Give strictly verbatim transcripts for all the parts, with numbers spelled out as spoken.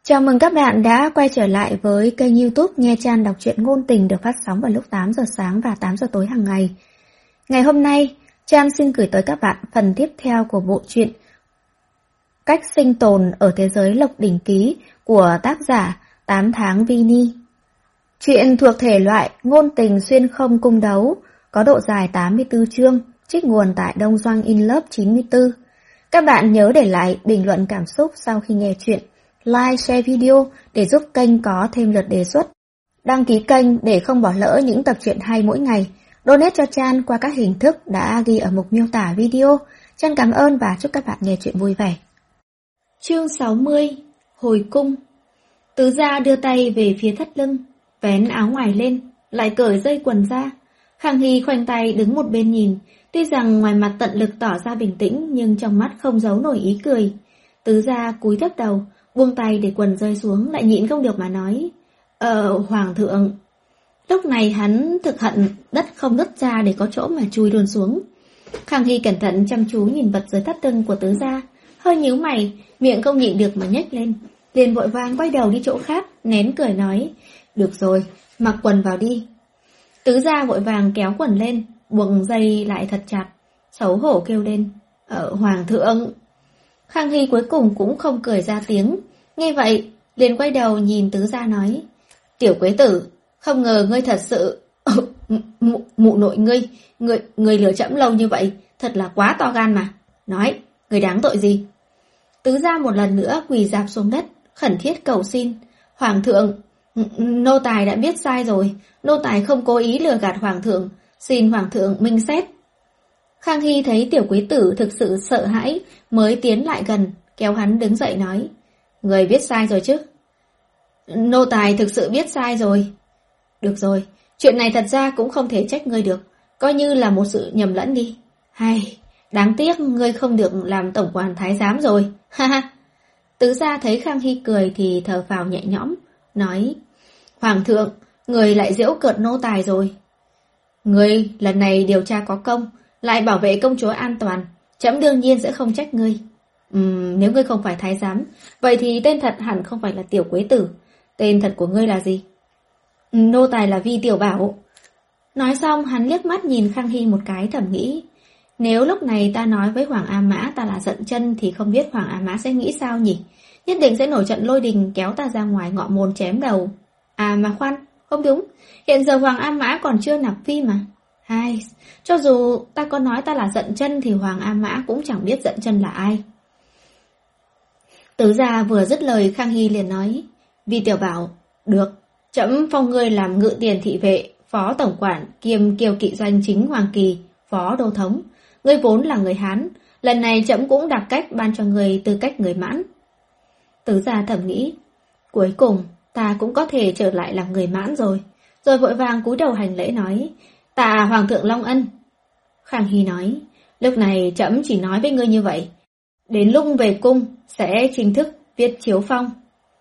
Chào mừng các bạn đã quay trở lại với kênh YouTube Nghe Chan đọc truyện ngôn tình được phát sóng vào lúc tám giờ sáng và tám giờ tối hàng ngày. Ngày hôm nay, Chan xin gửi tới các bạn phần tiếp theo của bộ truyện Cách sinh tồn ở thế giới Lộc Đỉnh Ký của tác giả tám tháng Vini. Truyện thuộc thể loại ngôn tình xuyên không cung đấu, có độ dài tám mươi tư chương, trích nguồn tại Đông Doanh In Love chín mươi tư. Các bạn nhớ để lại bình luận cảm xúc sau khi nghe truyện, like, share video để giúp kênh có thêm lượt đề xuất. Đăng ký kênh để không bỏ lỡ những tập truyện hay mỗi ngày. Donate cho Chan qua các hình thức đã ghi ở mục miêu tả video. Chan cảm ơn và chúc các bạn nghe truyện vui vẻ. Chương sáu mươi. Hồi cung. Tứ gia đưa tay về phía thắt lưng, vén áo ngoài lên, lại cởi dây quần ra. Khang Hy khoanh tay đứng một bên nhìn, tuy rằng ngoài mặt tận lực tỏ ra bình tĩnh nhưng trong mắt không giấu nổi ý cười. Tứ gia cúi thấp đầu, buông tay để quần rơi xuống, lại nhịn không được mà nói: Ờ, Hoàng thượng. Lúc này hắn thực hận đất không nứt ra để có chỗ mà chui luôn xuống. Khang Hy cẩn thận chăm chú nhìn vật dưới thắt lưng của tứ gia, hơi nhíu mày, miệng không nhịn được mà nhếch lên, liền vội vàng quay đầu đi chỗ khác, nén cười nói: Được rồi, mặc quần vào đi. Tứ gia vội vàng kéo quần lên, buộc dây lại thật chặt, xấu hổ kêu lên: Ờ, Hoàng thượng. Khang Hy cuối cùng cũng không cười ra tiếng, nghe vậy liền quay đầu nhìn tứ gia nói: Tiểu quế tử, không ngờ ngươi thật sự mụ, mụ nội ngươi, ngươi, ngươi lừa trẫm lâu như vậy, thật là quá to gan mà. Nói, ngươi đáng tội gì? Tứ gia một lần nữa quỳ rạp xuống đất, khẩn thiết cầu xin: Hoàng thượng, nô tài đã biết sai rồi, nô tài không cố ý lừa gạt hoàng thượng, xin hoàng thượng minh xét. Khang Hy thấy tiểu quý tử thực sự sợ hãi, mới tiến lại gần, kéo hắn đứng dậy nói: Người biết sai rồi chứ? Nô tài thực sự biết sai rồi. Được rồi, chuyện này thật ra cũng không thể trách ngươi được, coi như là một sự nhầm lẫn đi. Hay, đáng tiếc ngươi không được làm tổng quản thái giám rồi, ha ha. Tứ gia thấy Khang Hy cười thì thở phào nhẹ nhõm, nói: Hoàng thượng, người lại giễu cợt nô tài rồi. Ngươi lần này điều tra có công, lại bảo vệ công chúa an toàn, trẫm đương nhiên sẽ không trách ngươi. Ừm, nếu ngươi không phải thái giám, vậy thì tên thật hẳn không phải là tiểu quế tử. Tên thật của ngươi là gì? Nô tài là Vi Tiểu Bảo. Nói xong hắn liếc mắt nhìn Khang Hy một cái, thầm nghĩ: Nếu lúc này ta nói với Hoàng A Mã ta là Dận Chân thì không biết Hoàng A Mã sẽ nghĩ sao nhỉ? Nhất định sẽ nổi trận lôi đình kéo ta ra ngoài ngọ môn chém đầu. À mà khoan, không đúng, hiện giờ Hoàng A Mã còn chưa nạp phi mà. Ai, cho dù ta có nói ta là Dận Chân thì Hoàng A Mã cũng chẳng biết Dận Chân là ai. Tứ gia vừa dứt lời, Khang Hy liền nói: Vi Tiểu Bảo, được, trẫm phong ngươi làm ngự tiền thị vệ, phó tổng quản kiêm kiều kỵ doanh chính hoàng kỳ, phó đô thống. Ngươi vốn là người Hán, lần này trẫm cũng đặc cách ban cho ngươi tư cách người Mãn. Tứ gia thầm nghĩ: Cuối cùng ta cũng có thể trở lại làm người Mãn rồi. Rồi vội vàng cúi đầu hành lễ nói: Tạ Hoàng thượng Long ân. Khang Hy nói: Lúc này trẫm chỉ nói với ngươi như vậy, đến lúc về cung sẽ chính thức viết chiếu phong.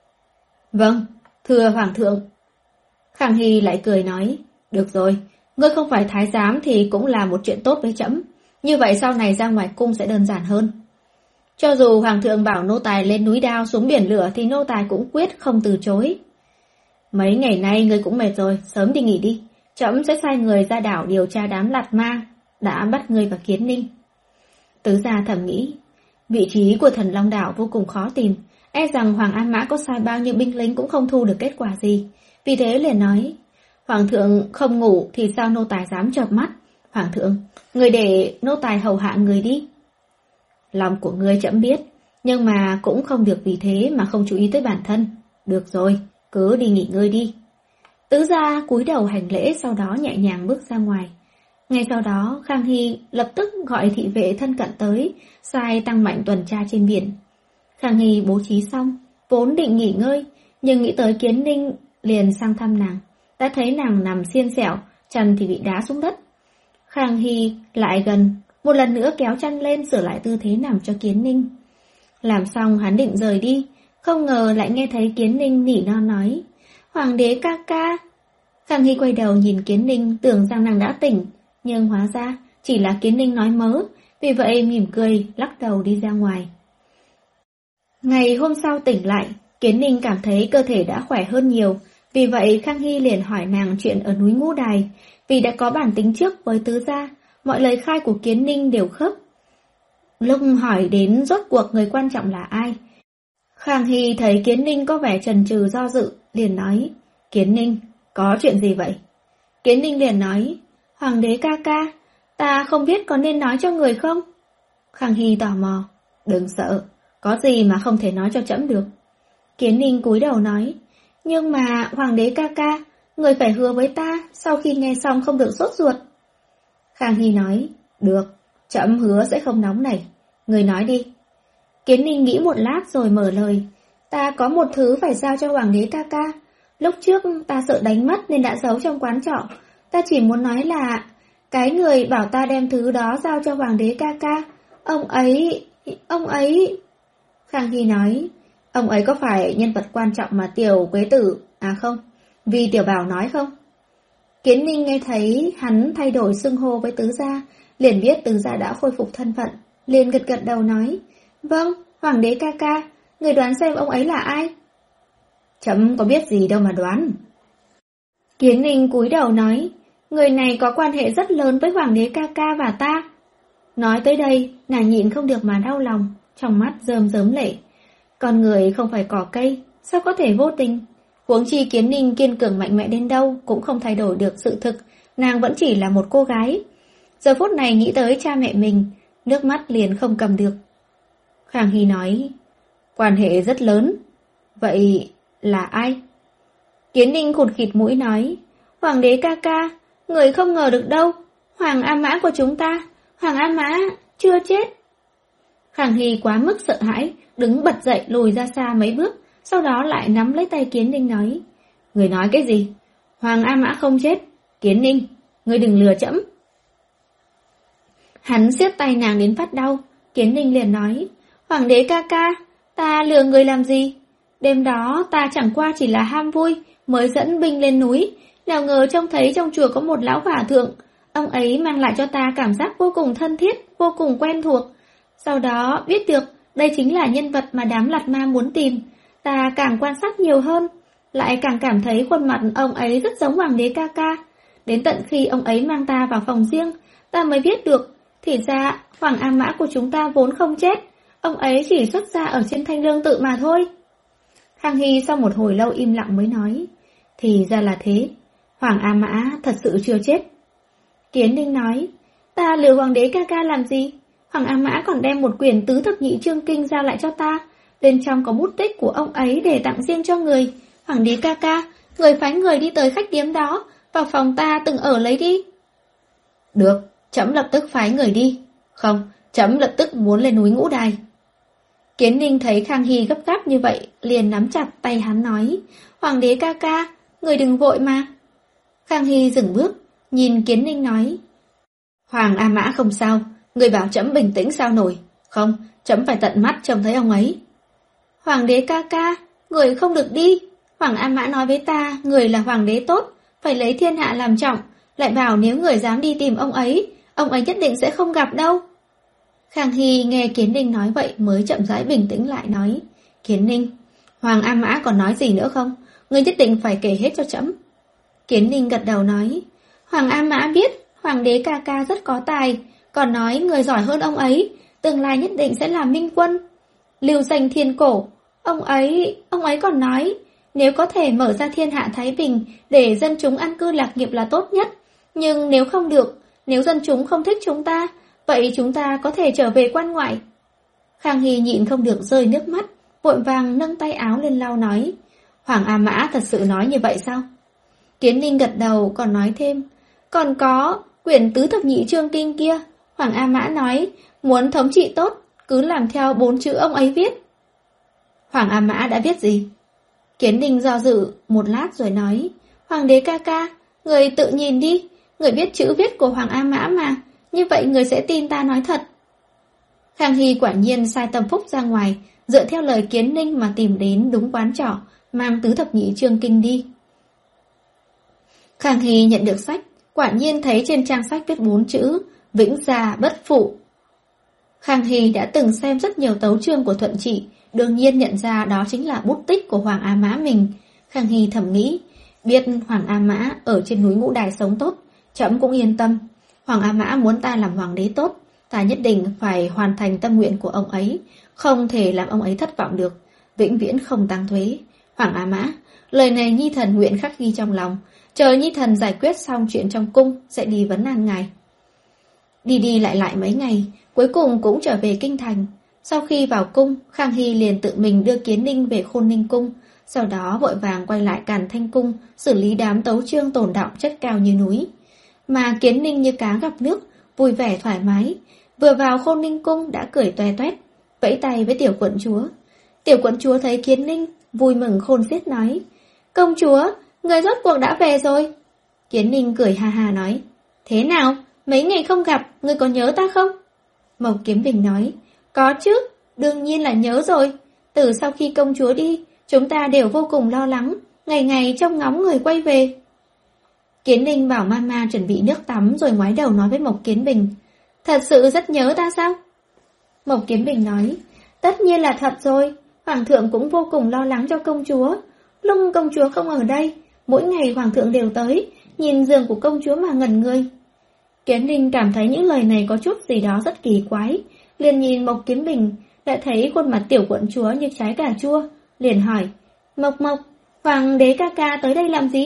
Vâng, thưa Hoàng thượng. Khang Hy lại cười nói: Được rồi, ngươi không phải thái giám thì cũng là một chuyện tốt với trẫm. Như vậy sau này ra ngoài cung sẽ đơn giản hơn. Cho dù Hoàng thượng bảo nô tài lên núi đao xuống biển lửa thì nô tài cũng quyết không từ chối. Mấy ngày nay ngươi cũng mệt rồi, sớm đi nghỉ đi. Trẫm sẽ sai người ra đảo điều tra đám lạt ma đã bắt ngươi và Kiến Ninh. Tứ gia thầm nghĩ: Vị trí của Thần Long đảo vô cùng khó tìm, e rằng Hoàng A Mã có sai bao nhiêu binh lính cũng không thu được kết quả gì. Vì thế liền nói: Hoàng thượng không ngủ thì sao nô tài dám chợp mắt. Hoàng thượng, người để nô tài hầu hạ người đi. Lòng của ngươi trẫm biết, nhưng mà cũng không được vì thế mà không chú ý tới bản thân. Được rồi, cứ đi nghỉ ngơi đi. Tứ gia cúi đầu hành lễ, sau đó nhẹ nhàng bước ra ngoài. Ngay sau đó Khang Hy lập tức gọi thị vệ thân cận tới, sai tăng mạnh tuần tra trên biển. Khang Hy bố trí xong, vốn định nghỉ ngơi, nhưng nghĩ tới Kiến Ninh liền sang thăm nàng. Đã thấy nàng nằm xiên xẻo, chân thì bị đá xuống đất. Khang Hy lại gần, một lần nữa kéo chăn lên sửa lại tư thế nằm cho Kiến Ninh. Làm xong hắn định rời đi, không ngờ lại nghe thấy Kiến Ninh nỉ non nói: Hoàng đế ca ca. Khang Hy quay đầu nhìn Kiến Ninh, tưởng rằng nàng đã tỉnh, nhưng hóa ra chỉ là Kiến Ninh nói mớ, vì vậy mỉm cười lắc đầu đi ra ngoài. Ngày hôm sau tỉnh lại, Kiến Ninh cảm thấy cơ thể đã khỏe hơn nhiều, vì vậy Khang Hy liền hỏi nàng chuyện ở núi Ngũ Đài. Vì đã có bản tính trước với tứ gia, mọi lời khai của Kiến Ninh đều khớp. Lúc hỏi đến rốt cuộc người quan trọng là ai, Khang Hy thấy Kiến Ninh có vẻ chần chừ do dự, liền nói: Kiến Ninh, có chuyện gì vậy? Kiến Ninh liền nói: Hoàng đế ca ca, ta không biết có nên nói cho người không? Khang Hy tò mò: Đừng sợ, có gì mà không thể nói cho trẫm được. Kiến Ninh cúi đầu nói: Nhưng mà Hoàng đế ca ca, người phải hứa với ta, sau khi nghe xong không được sốt ruột. Khang Hy nói: Được, trẫm hứa sẽ không nóng nảy. Người nói đi. Kiến Ninh nghĩ một lát rồi mở lời: Ta có một thứ phải giao cho Hoàng đế ca ca. Lúc trước ta sợ đánh mất nên đã giấu trong quán trọ. Ta chỉ muốn nói là cái người bảo ta đem thứ đó giao cho Hoàng đế ca ca, ông ấy... ông ấy... Khang Hy nói: Ông ấy có phải nhân vật quan trọng mà Tiểu Quế Tử... À không, vì Tiểu Bảo nói không? Kiến Ninh nghe thấy hắn thay đổi xưng hô với tứ gia, liền biết tứ gia đã khôi phục thân phận, liền gật gật đầu nói: Vâng, Hoàng đế ca ca, người đoán xem ông ấy là ai? Chấm có biết gì đâu mà đoán. Kiến Ninh cúi đầu nói: Người này có quan hệ rất lớn với Hoàng đế ca ca và ta. Nói tới đây, nàng nhịn không được mà đau lòng, trong mắt rơm rớm lệ. Con người không phải cỏ cây, sao có thể vô tình? Huống chi Kiến Ninh kiên cường mạnh mẽ đến đâu cũng không thay đổi được sự thực, nàng vẫn chỉ là một cô gái. Giờ phút này nghĩ tới cha mẹ mình, nước mắt liền không cầm được. Khang Hy nói: Quan hệ rất lớn. Vậy là ai? Kiến Ninh khụt khịt mũi nói: Hoàng đế ca ca, người không ngờ được đâu. Hoàng A Mã của chúng ta, Hoàng A Mã chưa chết. Khang Hy quá mức sợ hãi, đứng bật dậy lùi ra xa mấy bước, sau đó lại nắm lấy tay Kiến Ninh nói: Người nói cái gì? Hoàng A Mã không chết. Kiến Ninh, người đừng lừa trẫm. Hắn siết tay nàng đến phát đau. Kiến Ninh liền nói: Hoàng đế ca ca, ta lừa người làm gì? Đêm đó ta chẳng qua chỉ là ham vui mới dẫn binh lên núi, nào ngờ trông thấy trong chùa có một lão hòa thượng. Ông ấy mang lại cho ta cảm giác vô cùng thân thiết, vô cùng quen thuộc. Sau đó biết được đây chính là nhân vật mà đám Lạt Ma muốn tìm. Ta càng quan sát nhiều hơn, lại càng cảm thấy khuôn mặt ông ấy rất giống Hoàng đế ca ca. Đến tận khi ông ấy mang ta vào phòng riêng, ta mới biết được, thì ra Hoàng A Mã của chúng ta vốn không chết. Ông ấy chỉ xuất ra ở trên Thanh Lương Tự mà thôi. Khang Hy sau một hồi lâu im lặng mới nói: Thì ra là thế, Hoàng A Mã thật sự chưa chết. Kiến Ninh nói: Ta lừa Hoàng đế ca ca làm gì? Hoàng A Mã còn đem một quyển tứ thập nhị chương kinh giao lại cho ta. Bên trong có bút tích của ông ấy để tặng riêng cho người. Hoàng đế ca ca, người phái người đi tới khách điếm đó, vào phòng ta từng ở lấy đi. Được, trẫm lập tức phái người đi. Không, trẫm lập tức muốn lên núi Ngũ Đài. Kiến Ninh thấy Khang Hy gấp gáp như vậy, liền nắm chặt tay hắn nói: Hoàng đế ca ca, người đừng vội mà. Khang Hy dừng bước, nhìn Kiến Ninh nói: Hoàng A Mã không sao, người bảo trẫm bình tĩnh sao nổi. Không, trẫm phải tận mắt trông thấy ông ấy. Hoàng đế ca ca, người không được đi. Hoàng A Mã nói với ta, người là hoàng đế tốt, phải lấy thiên hạ làm trọng, lại bảo nếu người dám đi tìm ông ấy, ông ấy nhất định sẽ không gặp đâu. Khang Hy nghe Kiến Ninh nói vậy mới chậm rãi bình tĩnh lại nói: Kiến Ninh, Hoàng A Mã còn nói gì nữa không? Ngươi nhất định phải kể hết cho trẫm. Kiến Ninh gật đầu nói: Hoàng A Mã biết Hoàng đế ca ca rất có tài, còn nói người giỏi hơn ông ấy, tương lai nhất định sẽ làm minh quân, lưu danh thiên cổ. Ông ấy, ông ấy còn nói, nếu có thể mở ra thiên hạ thái bình để dân chúng an cư lạc nghiệp là tốt nhất. Nhưng nếu không được, nếu dân chúng không thích chúng ta, vậy chúng ta có thể trở về quan ngoại. Khang Hy nhịn không được rơi nước mắt, vội vàng nâng tay áo lên lau nói: Hoàng A Mã thật sự nói như vậy sao? Kiến Ninh gật đầu còn nói thêm: Còn có quyển tứ thập nhị chương kinh kia, Hoàng A Mã nói muốn thống trị tốt, cứ làm theo bốn chữ ông ấy viết. Hoàng A Mã đã viết gì? Kiến Ninh do dự một lát rồi nói: Hoàng đế ca ca, người tự nhìn đi, người biết chữ viết của Hoàng A Mã mà, như vậy người sẽ tin ta nói thật. Khang Hy quả nhiên sai Tâm Phúc ra ngoài, dựa theo lời Kiến Ninh mà tìm đến đúng quán trọ, mang tứ thập nhị chương kinh đi. Khang Hy nhận được sách, quả nhiên thấy trên trang sách viết bốn chữ: Vĩnh gia bất phụ. Khang Hy đã từng xem rất nhiều tấu chương của Thuận Trị, đương nhiên nhận ra đó chính là bút tích của Hoàng A Mã mình. Khang Hy thầm nghĩ, biết Hoàng A Mã ở trên núi Ngũ Đài sống tốt, trẫm cũng yên tâm. Hoàng A Mã muốn ta làm hoàng đế tốt, ta nhất định phải hoàn thành tâm nguyện của ông ấy, không thể làm ông ấy thất vọng được, vĩnh viễn không tăng thuế. Hoàng A Mã, lời này nhi thần nguyện khắc ghi trong lòng, chờ nhi thần giải quyết xong chuyện trong cung sẽ đi vấn an ngài. Đi đi lại lại mấy ngày, cuối cùng cũng trở về kinh thành. Sau khi vào cung, Khang Hy liền tự mình đưa Kiến Ninh về Khôn Ninh cung, sau đó vội vàng quay lại Càn Thanh cung xử lý đám tấu chương tổn động chất cao như núi. Mà Kiến Ninh như cá gặp nước, vui vẻ thoải mái, vừa vào Khôn Ninh cung đã cười toe toét, vẫy tay với tiểu quận chúa. Tiểu quận chúa thấy Kiến Ninh, vui mừng khôn xiết nói, công chúa, người rốt cuộc đã về rồi. Kiến Ninh cười ha ha nói, thế nào, mấy ngày không gặp, người có nhớ ta không? Mộc Kiếm Bình nói, có chứ, đương nhiên là nhớ rồi. Từ sau khi công chúa đi, chúng ta đều vô cùng lo lắng, ngày ngày trông ngóng người quay về. Kiến Ninh bảo mama chuẩn bị nước tắm rồi ngoái đầu nói với Mộc Kiến Bình, thật sự rất nhớ ta sao? Mộc Kiếm Bình nói, tất nhiên là thật rồi, Hoàng thượng cũng vô cùng lo lắng cho công chúa. Lúc công chúa không ở đây, mỗi ngày Hoàng thượng đều tới, nhìn giường của công chúa mà ngẩn người. Kiến Ninh cảm thấy những lời này có chút gì đó rất kỳ quái, liền nhìn Mộc Kiếm Bình, lại thấy khuôn mặt tiểu quận chúa như trái cà chua, liền hỏi, Mộc Mộc, Hoàng đế ca ca tới đây làm gì?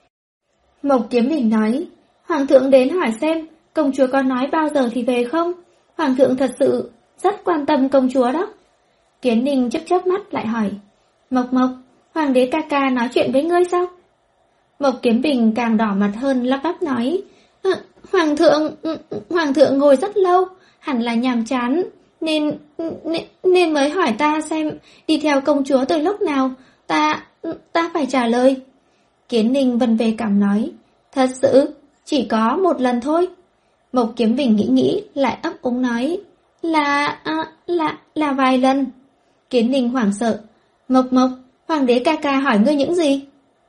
Mộc Kiếm Bình nói, Hoàng thượng đến hỏi xem, công chúa có nói bao giờ thì về không? Hoàng thượng thật sự rất quan tâm công chúa đó. Kiến Ninh chớp chớp mắt lại hỏi, Mộc Mộc, Hoàng đế ca ca nói chuyện với ngươi sao? Mộc Kiếm Bình càng đỏ mặt hơn lắp bắp nói, à, Hoàng thượng, Hoàng thượng ngồi rất lâu, hẳn là nhàm chán, nên, nên, nên mới hỏi ta xem đi theo công chúa từ lúc nào, ta, ta phải trả lời. Kiến Ninh vân về cảm nói, thật sự, chỉ có một lần thôi. Mộc Kiếm Bình nghĩ nghĩ, lại ấp úng nói, là, à, là, là vài lần. Kiến Ninh hoảng sợ, Mộc Mộc, Hoàng đế ca ca hỏi ngươi những gì?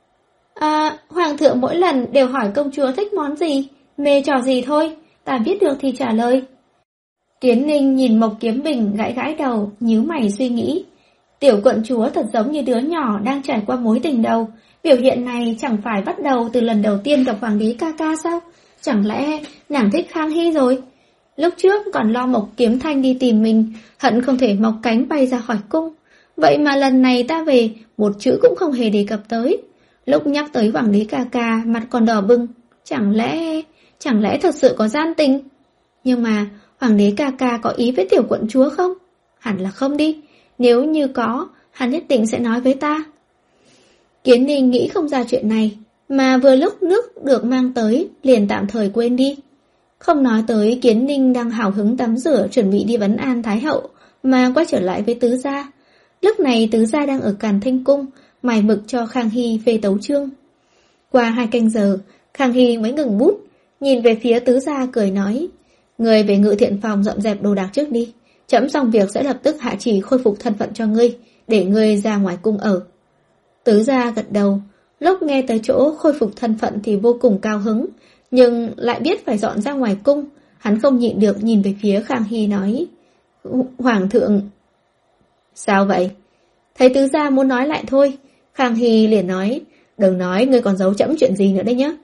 À, Hoàng thượng mỗi lần đều hỏi công chúa thích món gì, mê trò gì thôi, ta biết được thì trả lời. Kiến Ninh nhìn Mộc Kiếm Bình gãi gãi đầu, nhíu mày suy nghĩ. Tiểu quận chúa thật giống như đứa nhỏ đang trải qua mối tình đầu, biểu hiện này chẳng phải bắt đầu từ lần đầu tiên gặp Hoàng đế ca ca sao? Chẳng lẽ nàng thích Khang Hy rồi? Lúc trước còn lo Mộc Kiếm Thanh đi tìm mình, hận không thể mọc cánh bay ra khỏi cung. Vậy mà lần này ta về, một chữ cũng không hề đề cập tới. Lúc nhắc tới Hoàng đế ca ca, mặt còn đỏ bừng. Chẳng lẽ, chẳng lẽ thật sự có gian tình? Nhưng mà, Hoàng đế ca ca có ý với tiểu quận chúa không? Hẳn là không đi. Nếu như có, hắn nhất định sẽ nói với ta. Kiến Ninh nghĩ không ra chuyện này, mà vừa lúc nước được mang tới, liền tạm thời quên đi. Không nói tới Kiến Ninh đang hào hứng tắm rửa chuẩn bị đi vấn an Thái hậu, mà quay trở lại với tứ gia. Lúc này tứ gia đang ở Càn Thanh cung, mài mực cho Khang Hy phê tấu chương. Qua hai canh giờ, Khang Hy mới ngừng bút, nhìn về phía tứ gia cười nói, người về ngự thiện phòng dọn dẹp đồ đạc trước đi, chấm xong việc sẽ lập tức hạ chỉ khôi phục thân phận cho ngươi, để ngươi ra ngoài cung ở. Tứ gia gật đầu, lúc nghe tới chỗ khôi phục thân phận thì vô cùng cao hứng, nhưng lại biết phải dọn ra ngoài cung, hắn không nhịn được nhìn về phía Khang Hy nói, Hoàng thượng... Sao vậy? Thấy tứ gia muốn nói lại thôi, Khang Hy liền nói, đừng nói ngươi còn giấu chẫm chuyện gì nữa đấy nhé.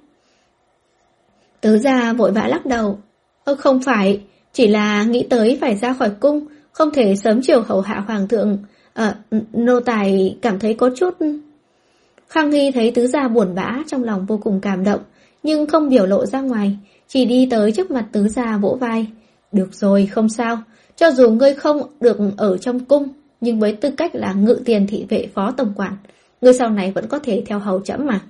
Tứ gia vội vã lắc đầu, ơ không phải, chỉ là nghĩ tới phải ra khỏi cung, không thể sớm chiều hầu hạ Hoàng thượng, à, nô tài cảm thấy có chút... Khang Hy thấy tứ gia buồn bã, trong lòng vô cùng cảm động, nhưng không biểu lộ ra ngoài, chỉ đi tới trước mặt tứ gia vỗ vai. Được rồi, không sao, cho dù ngươi không được ở trong cung, nhưng với tư cách là ngự tiền thị vệ phó tổng quản, ngươi sau này vẫn có thể theo hầu trẫm mà.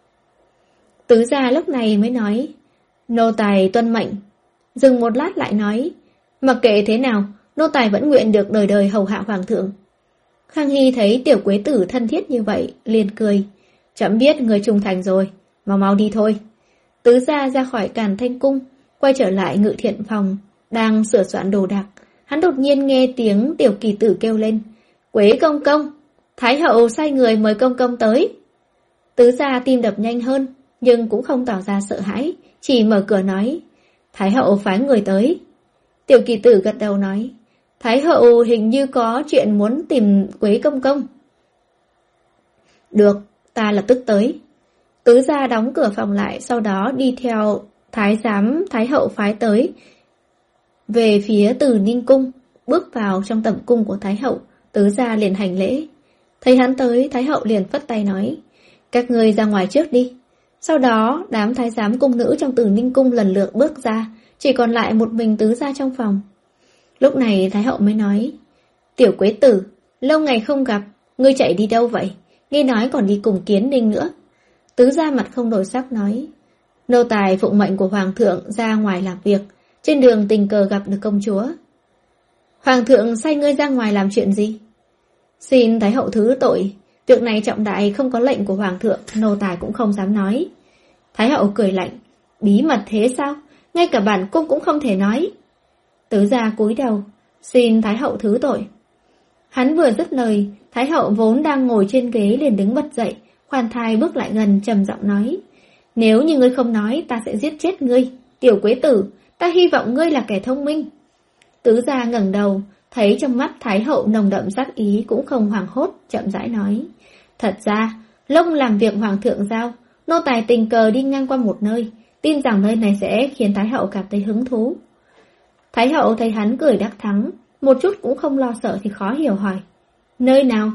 Tứ gia lúc này mới nói, nô tài tuân mệnh. Dừng một lát lại nói, mặc kệ thế nào, nô tài vẫn nguyện được đời đời hầu hạ Hoàng thượng. Khang Hy thấy tiểu quế tử thân thiết như vậy, liền cười, trẫm biết người trung thành rồi, mau mau đi thôi. Tứ gia ra khỏi Càn Thanh cung, quay trở lại ngự thiện phòng, đang sửa soạn đồ đạc. Hắn đột nhiên nghe tiếng tiểu kỳ tử kêu lên, Quế công công, Thái hậu sai người mời công công tới. Tứ gia tim đập nhanh hơn, nhưng cũng không tỏ ra sợ hãi, chỉ mở cửa nói, Thái hậu phái người tới. Tiểu kỳ tử gật đầu nói, Thái hậu hình như có chuyện muốn tìm Quế công công. Được, ta lập tức tới. Tứ gia đóng cửa phòng lại, sau đó đi theo thái giám thái hậu phái tới về phía Từ Ninh cung. Bước vào trong tẩm cung của thái hậu, tứ gia liền hành lễ. Thấy hắn tới, thái hậu liền phất tay nói, các ngươi ra ngoài trước đi. Sau đó đám thái giám cung nữ trong Từ Ninh cung lần lượt bước ra, chỉ còn lại một mình tứ gia trong phòng. Lúc này thái hậu mới nói, tiểu Quế tử, lâu ngày không gặp, ngươi chạy đi đâu vậy? Nghe nói còn đi cùng Kiến Ninh nữa. Tứ gia mặt không đổi sắc nói, nô tài phụng mệnh của hoàng thượng ra ngoài làm việc, trên đường tình cờ gặp được công chúa. Hoàng thượng sai ngươi ra ngoài làm chuyện gì? Xin thái hậu thứ tội, việc này trọng đại, không có lệnh của hoàng thượng, nô tài cũng không dám nói. Thái hậu cười lạnh, bí mật thế sao? Ngay cả bản cung cũng không thể nói. Tứ gia cúi đầu, xin thái hậu thứ tội. Hắn vừa dứt lời, thái hậu vốn đang ngồi trên ghế liền đứng bật dậy, khoan thai bước lại gần trầm giọng nói, nếu như ngươi không nói, ta sẽ giết chết ngươi. Tiểu Quế tử, ta hy vọng ngươi là kẻ thông minh. Tứ gia ngẩng đầu, thấy trong mắt thái hậu nồng đậm sắc ý, cũng không hoảng hốt, chậm rãi nói, thật ra, lông làm việc hoàng thượng giao, nô tài tình cờ đi ngang qua một nơi, tin rằng nơi này sẽ khiến thái hậu cảm thấy hứng thú. Thái hậu thấy hắn cười đắc thắng, một chút cũng không lo sợ thì khó hiểu hỏi, nơi nào?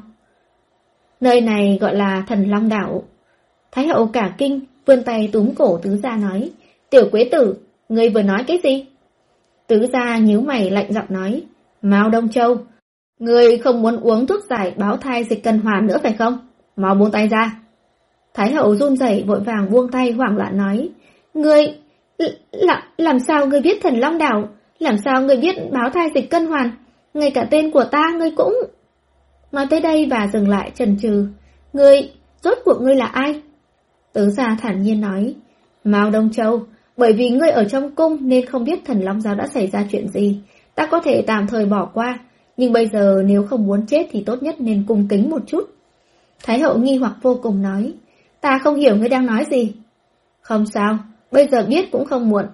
Nơi này gọi là Thần Long Đảo. Thái hậu cả kinh, vươn tay túm cổ tứ gia nói, tiểu Quế tử, ngươi vừa nói cái gì? Tứ gia nhíu mày lạnh giọng nói, Mao Đông Châu, ngươi không muốn uống thuốc giải báo thai dịch cân hoàn nữa phải không? Mau buông tay ra. Thái hậu run rẩy vội vàng buông tay, hoảng loạn nói, ngươi, làm, làm sao ngươi biết Thần Long Đảo? Làm sao ngươi biết báo thai dịch cân hoàn? Ngay cả tên của ta ngươi cũng... Nói tới đây bà dừng lại chần chừ, ngươi, rốt cuộc ngươi là ai? Tứ gia thản nhiên nói, Mao Đông Châu, bởi vì ngươi ở trong cung nên không biết Thần Long Giáo đã xảy ra chuyện gì. Ta có thể tạm thời bỏ qua, nhưng bây giờ nếu không muốn chết thì tốt nhất nên cung kính một chút. Thái hậu nghi hoặc vô cùng nói, ta không hiểu ngươi đang nói gì. Không sao, bây giờ biết cũng không muộn.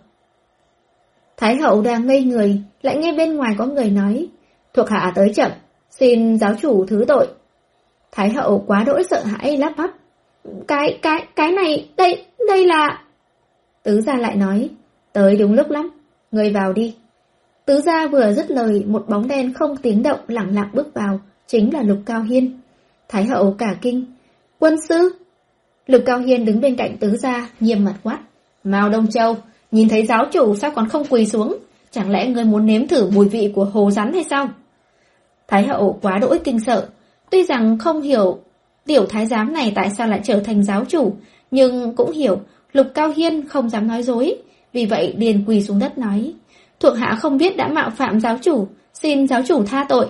Thái hậu đang ngây người, lại nghe bên ngoài có người nói, thuộc hạ tới chậm, xin giáo chủ thứ tội. Thái hậu quá đỗi sợ hãi lắp bắp, Cái, cái, cái này, đây, đây là... Tứ gia lại nói, tới đúng lúc lắm, người vào đi. Tứ gia vừa dứt lời, một bóng đen không tiếng động lẳng lặng bước vào, chính là Lục Cao Hiên. Thái hậu cả kinh, quân sư. Lục Cao Hiên đứng bên cạnh tứ gia, nghiêm mặt quát, Mao Đông Châu, nhìn thấy giáo chủ sao còn không quỳ xuống? Chẳng lẽ ngươi muốn nếm thử mùi vị của hồ rắn hay sao? Thái hậu quá đỗi kinh sợ, tuy rằng không hiểu tiểu thái giám này tại sao lại trở thành giáo chủ, nhưng cũng hiểu Lục Cao Hiên không dám nói dối, vì vậy liền quỳ xuống đất nói, thuộc hạ không biết đã mạo phạm giáo chủ, xin giáo chủ tha tội.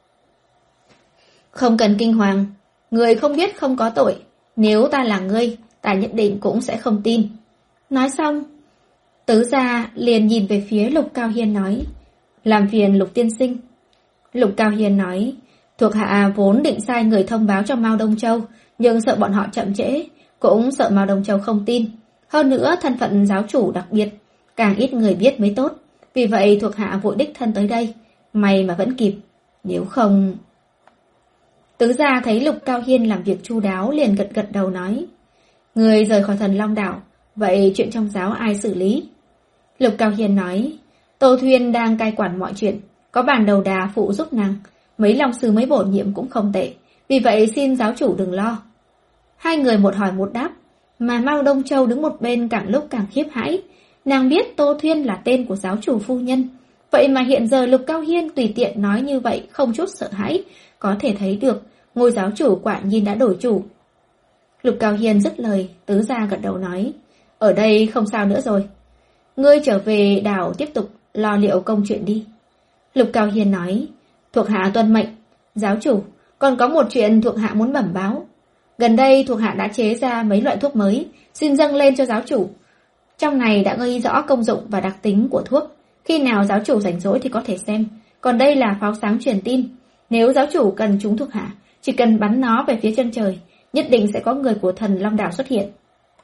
Không cần kinh hoàng, người không biết không có tội, nếu ta là ngươi, ta nhất định cũng sẽ không tin. Nói xong, tứ gia liền nhìn về phía Lục Cao Hiên nói, làm phiền Lục tiên sinh. Lục Cao Hiên nói, thuộc hạ vốn định sai người thông báo cho Mao Đông Châu, nhưng sợ bọn họ chậm trễ, cũng sợ Mao Đông Châu không tin. Hơn nữa thân phận giáo chủ đặc biệt, càng ít người biết mới tốt. Vì vậy thuộc hạ vội đích thân tới đây, may mà vẫn kịp, nếu không... Tứ gia thấy Lục Cao Hiên làm việc chu đáo liền gật gật đầu nói, người rời khỏi Thần Long Đảo, vậy chuyện trong giáo ai xử lý? Lục Cao Hiên nói, Tô Thuyên đang cai quản mọi chuyện, có bản đầu đà phụ giúp nàng, mấy long sư mới bổ nhiệm cũng không tệ, vì vậy xin giáo chủ đừng lo. Hai người một hỏi một đáp, mà Mao Đông Châu đứng một bên càng lúc càng khiếp hãi. Nàng biết Tô Thuyên là tên của giáo chủ phu nhân, vậy mà hiện giờ Lục Cao Hiên tùy tiện nói như vậy, không chút sợ hãi, có thể thấy được ngôi giáo chủ quả nhiên đã đổi chủ. Lục Cao Hiên dứt lời, tứ gia gật đầu nói, ở đây không sao nữa rồi, ngươi trở về đảo tiếp tục lo liệu công chuyện đi. Lục Cao Hiên nói, thuộc hạ tuân mệnh. Giáo chủ, còn có một chuyện thuộc hạ muốn bẩm báo. Gần đây thuộc hạ đã chế ra mấy loại thuốc mới, xin dâng lên cho giáo chủ. Trong này đã ghi rõ công dụng và đặc tính của thuốc, khi nào giáo chủ rảnh rỗi thì có thể xem. Còn đây là pháo sáng truyền tin, nếu giáo chủ cần chúng thuộc hạ, chỉ cần bắn nó về phía chân trời, nhất định sẽ có người của Thần Long Đảo xuất hiện.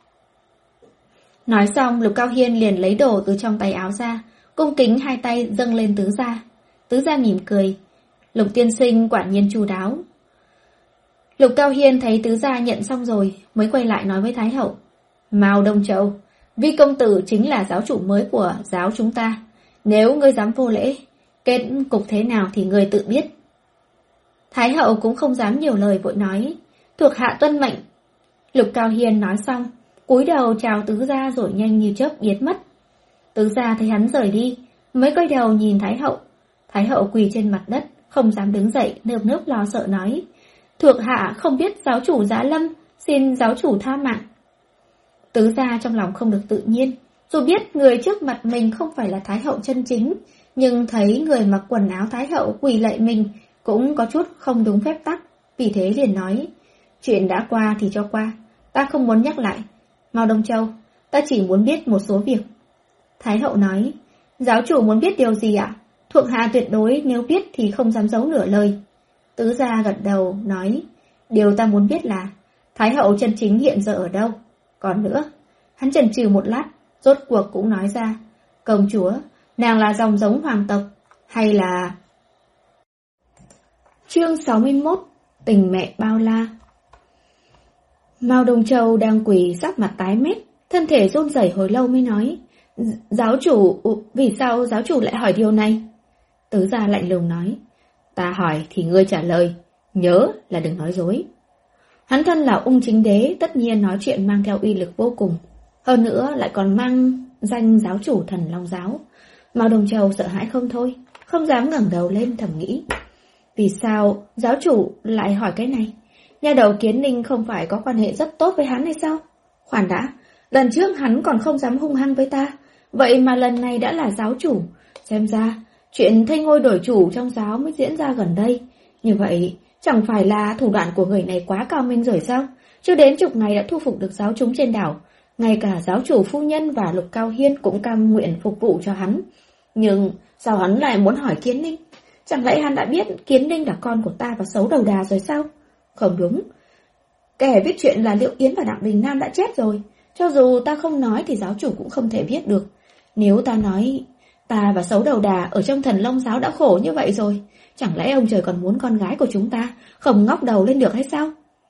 Nói xong, Lục Cao Hiên liền lấy đồ từ trong tay áo ra, cung kính hai tay dâng lên tứ gia. Tứ gia mỉm cười. Lục tiên sinh quả nhiên chu đáo. Lục Cao Hiên thấy tứ gia nhận xong rồi, mới quay lại nói với Thái hậu. Mao Đông Châu, Vi công tử chính là giáo chủ mới của giáo chúng ta. Nếu ngươi dám vô lễ, kết cục thế nào thì ngươi tự biết. Thái hậu cũng không dám nhiều lời, vội nói. Thuộc hạ tuân mệnh. Lục Cao Hiên nói xong, cúi đầu chào tứ gia rồi nhanh như chớp biến mất. Tứ gia thấy hắn rời đi, mới quay đầu nhìn Thái hậu. Thái hậu quỳ trên mặt đất, không dám đứng dậy, nơm nớp lo sợ nói. Thuộc hạ không biết giáo chủ giá lâm, xin giáo chủ tha mạng. Tứ gia trong lòng không được tự nhiên, dù biết người trước mặt mình không phải là Thái hậu chân chính, nhưng thấy người mặc quần áo Thái hậu quỳ lạy mình cũng có chút không đúng phép tắc, vì thế liền nói. Chuyện đã qua thì cho qua, ta không muốn nhắc lại. Mao Đông Châu, ta chỉ muốn biết một số việc. Thái hậu nói. Giáo chủ muốn biết điều gì ạ? Thuộc hạ tuyệt đối nếu biết thì không dám giấu nửa lời. Tứ gia gật đầu, nói. Điều ta muốn biết là Thái hậu chân chính hiện giờ ở đâu? Còn nữa, hắn chần chừ một lát, rốt cuộc cũng nói ra. Công chúa, nàng là dòng giống hoàng tộc, hay là... Chương sáu mươi mốt. Tình mẹ bao la. Mao Đông Châu đang quỳ sắc mặt tái mét, thân thể run rẩy hồi lâu mới nói. Giáo chủ, vì sao giáo chủ lại hỏi điều này? Tứ gia lạnh lùng nói. Ta hỏi thì ngươi trả lời, nhớ là đừng nói dối. Hắn thân là ung chính đế, tất nhiên nói chuyện mang theo uy lực vô cùng. Hơn nữa lại còn mang danh giáo chủ Thần Long Giáo. Mao Đông Châu sợ hãi không thôi, không dám ngẩng đầu lên thầm nghĩ. Vì sao giáo chủ lại hỏi cái này? Nhà đầu Kiến Ninh không phải có quan hệ rất tốt với hắn hay sao? Khoan đã, lần trước hắn còn không dám hung hăng với ta, vậy mà lần này đã là giáo chủ. Xem ra, chuyện thay ngôi đổi chủ trong giáo mới diễn ra gần đây. Như vậy, chẳng phải là thủ đoạn của người này quá cao minh rồi sao? Chưa đến chục ngày đã thu phục được giáo chúng trên đảo. Ngay cả giáo chủ phu nhân và Lục Cao Hiên cũng cam nguyện phục vụ cho hắn. Nhưng sao hắn lại muốn hỏi Kiến Ninh? Chẳng lẽ hắn đã biết Kiến Ninh là con của ta và xấu đầu đà rồi sao? Không đúng. Kẻ viết chuyện là Liệu Yến và Đặng Đình Nam đã chết rồi. Cho dù ta không nói thì giáo chủ cũng không thể biết được. Nếu ta nói ta và xấu đầu đà ở trong Thần Long Giáo đã khổ như vậy rồi, chẳng lẽ ông trời còn muốn con gái của chúng ta không ngóc đầu lên được hay sao?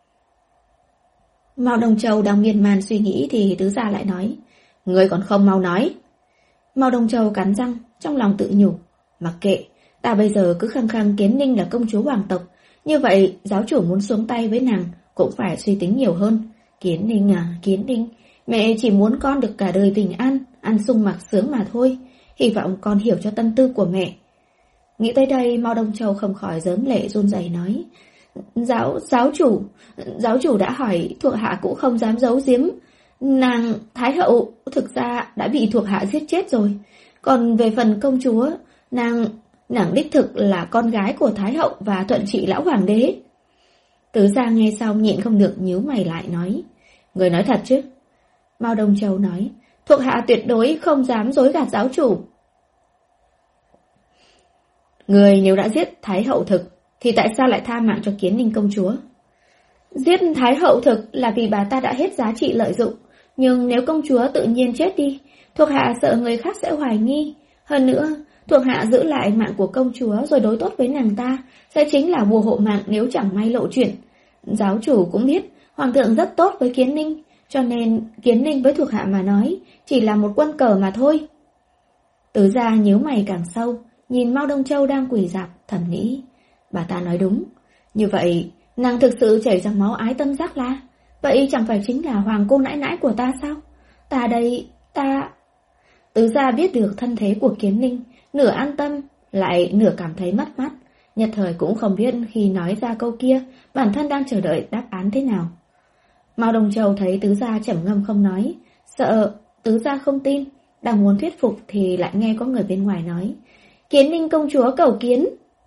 Mao Đông Châu đang miên man suy nghĩ thì tứ gia lại nói. Ngươi còn không mau nói. Mao Đông Châu cắn răng, trong lòng tự nhủ. Mặc kệ, ta bây giờ cứ khăng khăng Kiến Ninh là công chúa hoàng tộc. Như vậy, giáo chủ muốn xuống tay với nàng cũng phải suy tính nhiều hơn. Kiến Ninh à, Kiến Ninh, mẹ chỉ muốn con được cả đời bình an, ăn sung mặc sướng mà thôi. Hy vọng con hiểu cho tâm tư của mẹ. Nghĩ tới đây, Mao Đông Châu không khỏi rớm lệ run rẩy nói. Giáo, giáo chủ, giáo chủ đã hỏi, thuộc hạ cũng không dám giấu giếm. Nàng, Thái hậu, thực ra đã bị thuộc hạ giết chết rồi. Còn về phần công chúa, nàng, nàng đích thực là con gái của Thái hậu và thuận trị lão hoàng đế. Tứ gia nghe xong nhịn không được nhíu mày lại nói. Người nói thật chứ? Mao Đông Châu nói. Thuộc hạ tuyệt đối không dám dối gạt giáo chủ. Người nếu đã giết Thái hậu thực, thì tại sao lại tha mạng cho Kiến Ninh công chúa? Giết Thái hậu thực là vì bà ta đã hết giá trị lợi dụng. Nhưng nếu công chúa tự nhiên chết đi, thuộc hạ sợ người khác sẽ hoài nghi. Hơn nữa, thuộc hạ giữ lại mạng của công chúa rồi đối tốt với nàng ta, sẽ chính là bùa hộ mạng nếu chẳng may lộ chuyện. Giáo chủ cũng biết, hoàng thượng rất tốt với Kiến Ninh, cho nên Kiến Ninh với thuộc hạ mà nói, chỉ là một quân cờ mà thôi. Tứ gia nhíu mày càng sâu, nhìn Mao Đông Châu đang quỳ rạp, thầm nghĩ. Bà ta nói đúng. Như vậy, nàng thực sự chảy dòng máu ái tâm giác la. Vậy chẳng phải chính là hoàng cô nãi nãi của ta sao? Ta đây, ta... Tứ gia biết được thân thế của Kiến Ninh, nửa an tâm, lại nửa cảm thấy mất mát. Nhất thời cũng không biết khi nói ra câu kia, bản thân đang chờ đợi đáp án thế nào. Mao Đông Châu thấy tứ gia trầm ngâm không nói, sợ tứ gia không tin, đang muốn thuyết phục thì lại nghe có người bên ngoài nói. Kiến Ninh công chúa cầu kiến.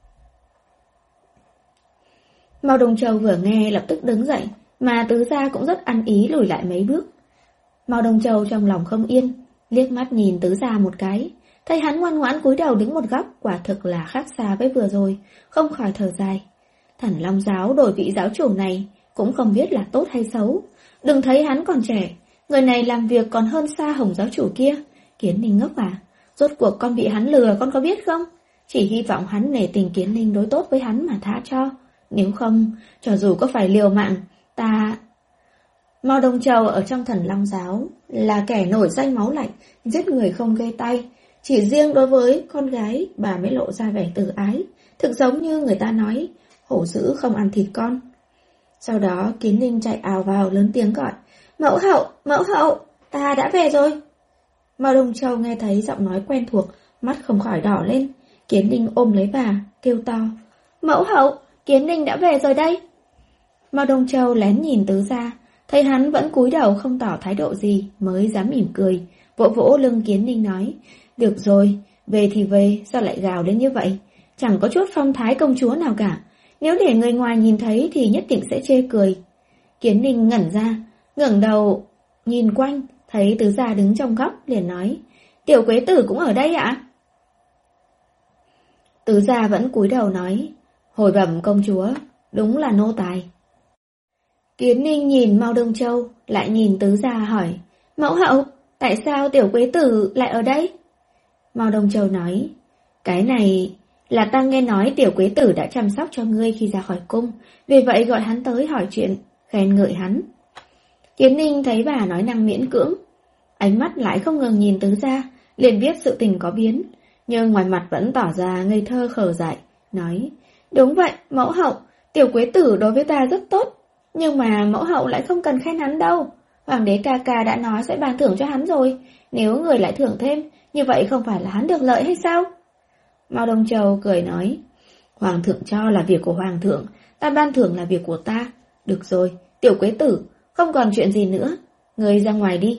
Mao Đông Châu vừa nghe lập tức đứng dậy, mà tứ gia cũng rất ăn ý lùi lại mấy bước. Mao Đông Châu trong lòng không yên, liếc mắt nhìn tứ gia một cái, thấy hắn ngoan ngoãn cúi đầu đứng một góc, quả thực là khác xa với vừa rồi, không khỏi thở dài. Thần Long Giáo đổi vị giáo chủ này cũng không biết là tốt hay xấu. Đừng thấy hắn còn trẻ, người này làm việc còn hơn xa Hồng giáo chủ kia. Kiến Ninh ngốc à, rốt cuộc con bị hắn lừa con có biết không? chỉ hy vọng hắn nể tình Kiến Ninh đối tốt với hắn mà tha cho. Nếu không, cho dù có phải liều mạng, ta... Mao Đông Châu ở trong Thần Long Giáo là kẻ nổi danh máu lạnh, giết người không gây tay. Chỉ riêng đối với con gái, bà mới lộ ra vẻ từ ái, thực giống như người ta nói, hổ dữ không ăn thịt con. Sau đó Kiến Ninh chạy ào vào lớn tiếng gọi, mẫu hậu, mẫu hậu, ta đã về rồi. Mao Đông Châu nghe thấy giọng nói quen thuộc, mắt không khỏi đỏ lên. Kiến Ninh ôm lấy bà, kêu to, mẫu hậu, Kiến Ninh đã về rồi đây. Mao Đông Châu lén nhìn Tứ Gia, thấy hắn vẫn cúi đầu không tỏ thái độ gì, mới dám mỉm cười, vỗ vỗ lưng Kiến Ninh nói, được rồi, về thì về, sao lại gào đến như vậy? Chẳng có chút phong thái công chúa nào cả, nếu để người ngoài nhìn thấy thì nhất định sẽ chê cười. Kiến Ninh ngẩn ra, ngẩng đầu, nhìn quanh, thấy Tứ Gia đứng trong góc, liền nói, Tiểu Quế Tử cũng ở đây ạ? Tứ Gia vẫn cúi đầu nói, hồi bẩm công chúa, đúng là nô tài. Kiến Ninh nhìn Mao Đông Châu, lại nhìn Tứ Gia hỏi, mẫu hậu, tại sao Tiểu Quế Tử lại ở đây? Mao Đông Châu nói, cái này là ta nghe nói Tiểu Quế Tử đã chăm sóc cho ngươi khi ra khỏi cung, vì vậy gọi hắn tới hỏi chuyện, khen ngợi hắn. Kiến Ninh thấy bà nói năng miễn cưỡng, ánh mắt lại không ngừng nhìn Tứ Gia, liền biết sự tình có biến, nhưng ngoài mặt vẫn tỏ ra ngây thơ khờ dại, nói, đúng vậy, mẫu hậu, Tiểu Quế Tử đối với ta rất tốt, nhưng mà mẫu hậu lại không cần khen hắn đâu. Hoàng đế ca ca đã nói sẽ ban thưởng cho hắn rồi, nếu người lại thưởng thêm, như vậy không phải là hắn được lợi hay sao? Mao Đông Châu cười nói, Hoàng thượng cho là việc của Hoàng thượng, ta ban thưởng là việc của ta. Được rồi, Tiểu Quế Tử, không còn chuyện gì nữa, người ra ngoài đi.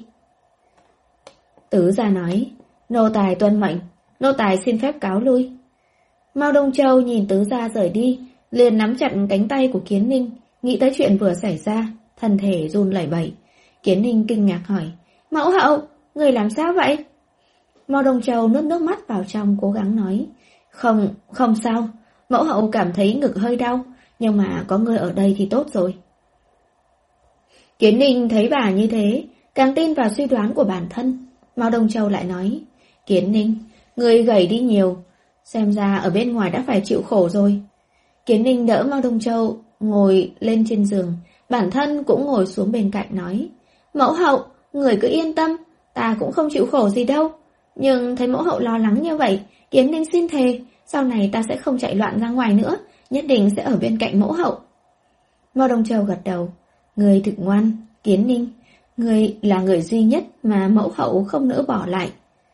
Tứ Gia nói, nô tài tuân mệnh, nô tài xin phép cáo lui. Mao Đông Châu nhìn Tứ Gia rời đi, liền nắm chặt cánh tay của Kiến Ninh, nghĩ tới chuyện vừa xảy ra, thân thể run lẩy bẩy. Kiến Ninh kinh ngạc hỏi, mẫu hậu, người làm sao vậy? Mao Đông Châu nuốt nước mắt vào trong, cố gắng nói, không, không sao, mẫu hậu cảm thấy ngực hơi đau, nhưng mà có người ở đây thì tốt rồi. Kiến Ninh thấy bà như thế, càng tin vào suy đoán của bản thân. Mao Đông Châu lại nói, Kiến Ninh, người gầy đi nhiều, xem ra ở bên ngoài đã phải chịu khổ rồi. Kiến Ninh đỡ Mao Đông Châu ngồi lên trên giường, bản thân cũng ngồi xuống bên cạnh nói, mẫu hậu, người cứ yên tâm, ta cũng không chịu khổ gì đâu. Nhưng thấy mẫu hậu lo lắng như vậy, Kiến Ninh xin thề, sau này ta sẽ không chạy loạn ra ngoài nữa, nhất định sẽ ở bên cạnh mẫu hậu. Mao Đông Châu gật đầu, người thực ngoan, Kiến Ninh, người là người duy nhất mà mẫu hậu không nỡ bỏ lại.